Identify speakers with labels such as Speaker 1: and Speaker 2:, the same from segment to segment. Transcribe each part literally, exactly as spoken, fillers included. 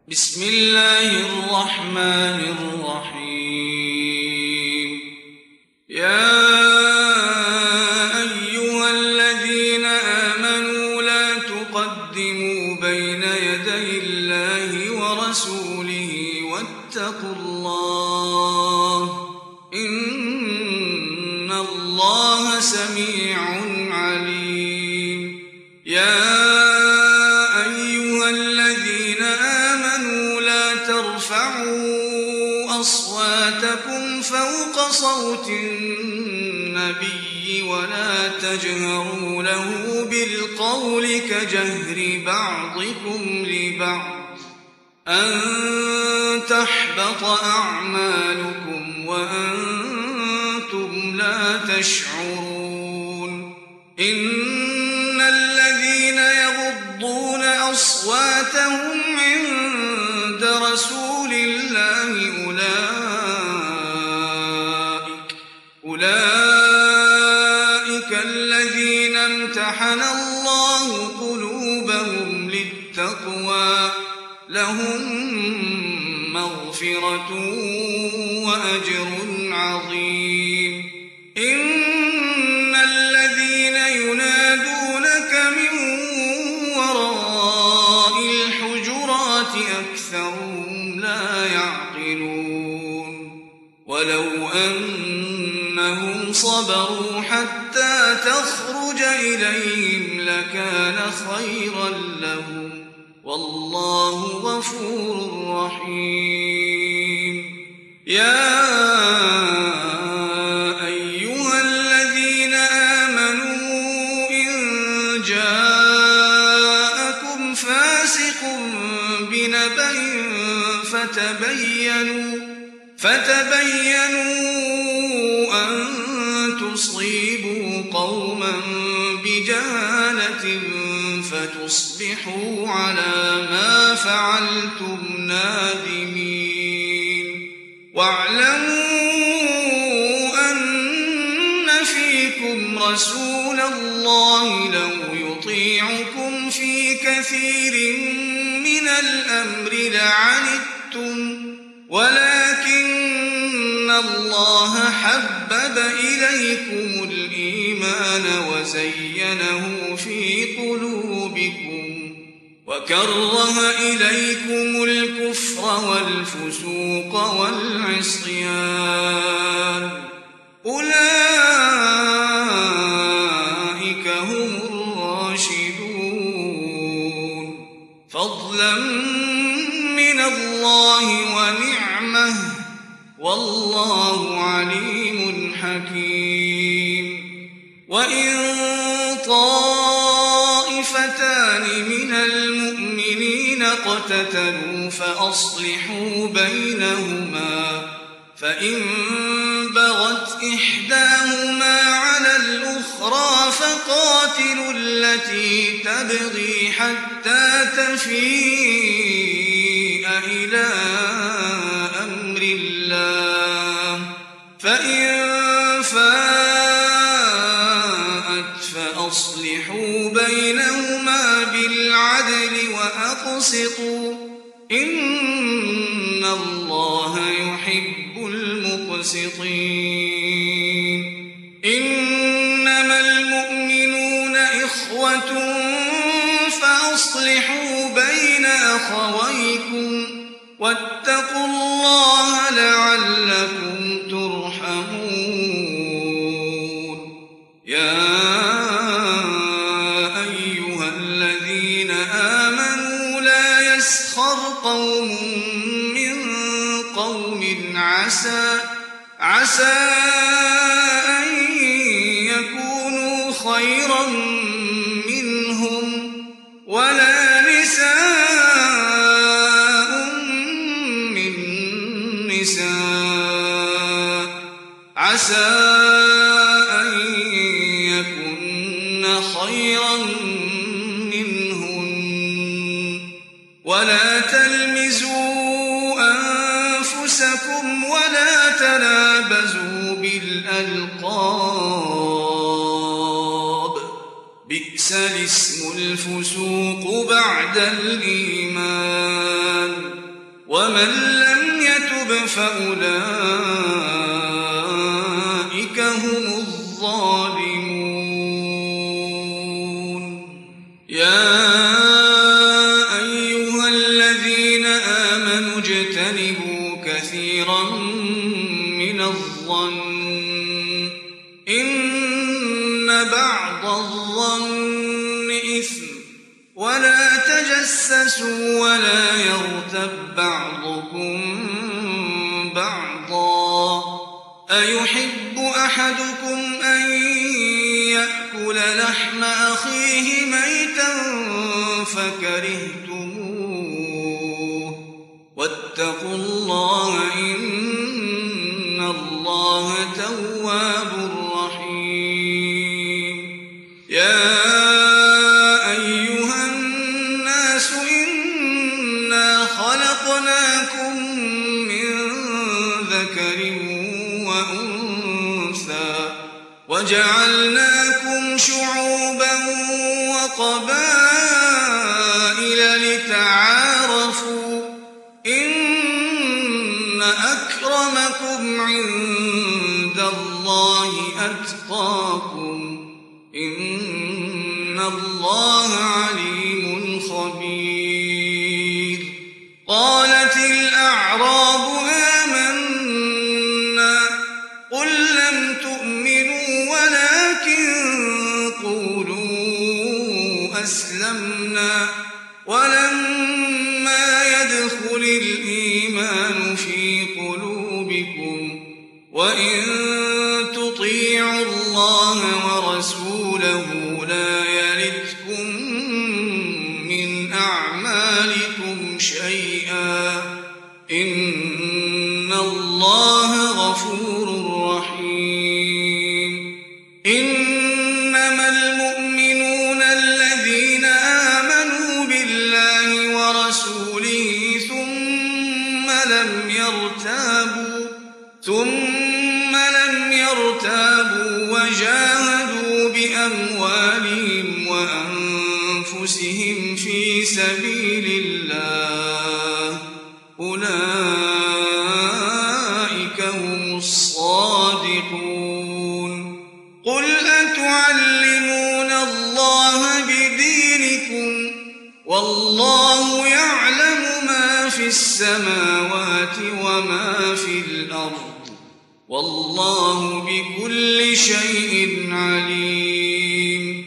Speaker 1: بسم الله الرحمن الرحيم. يا أيها الذين آمنوا لا تقدموا بين يدي الله ورسوله واتقوا الله إن الله سميع عليم. يا أيها الذين آمنوا لا ترفعوا أصواتكم فوق صوت النبي ولا تجهروا له بالقول كجهر بعضكم لبعض أن تحبط أعمالكم وأنتم لا تشعرون. إن الذين يغضون أصواتهم عند رسول الله أولئك أولئك الذين امتحن الله قلوبهم للتقوى لهم مغفرة وأجر عظيم. إن الذين ينادونك من وراء الحجرات أكثرهم لا يعقلون. ولو أنهم صبروا حتى تخرج إليهم لكان خيرا لهم والله غفور رحيم. يا أيها الذين آمنوا إن جاءكم فاسق بنبأ فتبينوا فتبينوا أن تصيبوا قوما بجهالة فتصبحوا على ما فعلتم نادمين. واعلموا أن فيكم رسول الله لو يطيعكم في كثير من الأمر لعنتم ولكن الله حبب إليكم الإيمان وزينه في قلوبكم وكره إليكم الكفر والفسوق والعصيان أولئك هم الراشدون فضلا من الله ونعمه والله عليم حكيم. وإن طائفتان من المؤمنين اقتتلوا فأصلحوا بينهما فإن بغت إحداهما على الأخرى فقاتلوا التي تبغي حتى تفيء إلى أمر الله فإن فاءت فأصلحوا بينهما بالعدل وأقسطوا إن الله يحب المقسطين. إنما المؤمنون إخوة فأصلحوا بين أخويكم واتقوا الله لعلكم ترحمون. يا أيها الذين آمنوا لا يسخر قوم من قوم عسى عسى أن يكونوا خيرا منهم ولا نساء من نساء عسى أن يكن خيرا منهن ولا تلمزوا أنفسكم ولا تنابزوا بالألقاب بئس الاسم الفسوق بعد الإيمان ومن لم يتب فأولئك هم الظالمون. يا أيها الذين آمنوا اجتنبوا كثيرا من الظن إن بعض الظن إثم ولا تجسسوا ولا يغتب بعضكم بعضا أيحب أحدكم أن يأكل لحم أخيه ميتا فكرهتموه واتقوا الله إن الله تواب رحيم. يا خلقناكم من ذكر وأنثى وجعلناكم شعوبا وقبائل لتعارفوا إن أكرمكم عند الله أتقاكم إن الله عليم خبير. قالت الأعراب آمنا قل لم تؤمنوا ولكن قولوا أسلمنا ولما يدخل الإيمان في قلوبكم وإن تطيعوا الله ورسوله لا يلتكم من أعمالكم شيئا إن الله غفور رحيم. إنما المؤمنون الذين آمنوا بالله ورسوله ثم لم يرتابوا ثم لم يرتابوا وجاهدوا بأموالهم وأنفسهم في سبيل الله أولئك هم الصادقون. قل أتعلمون الله بدينكم والله يعلم ما في السماوات وما في الأرض والله بكل شيء عليم.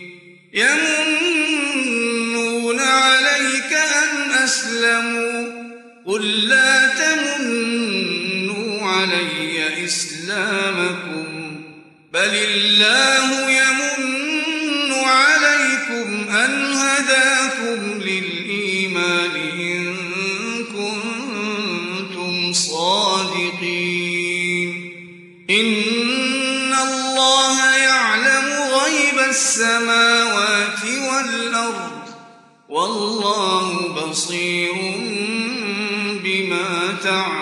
Speaker 1: يمنون عليك أن أسلموا قل لا تمنوا علي إسلامكم بل الله يمن عليكم أن هداكم للإيمان إن كنتم صادقين. إن الله يعلم غيب السماوات والأرض والله بصير بما تعملون.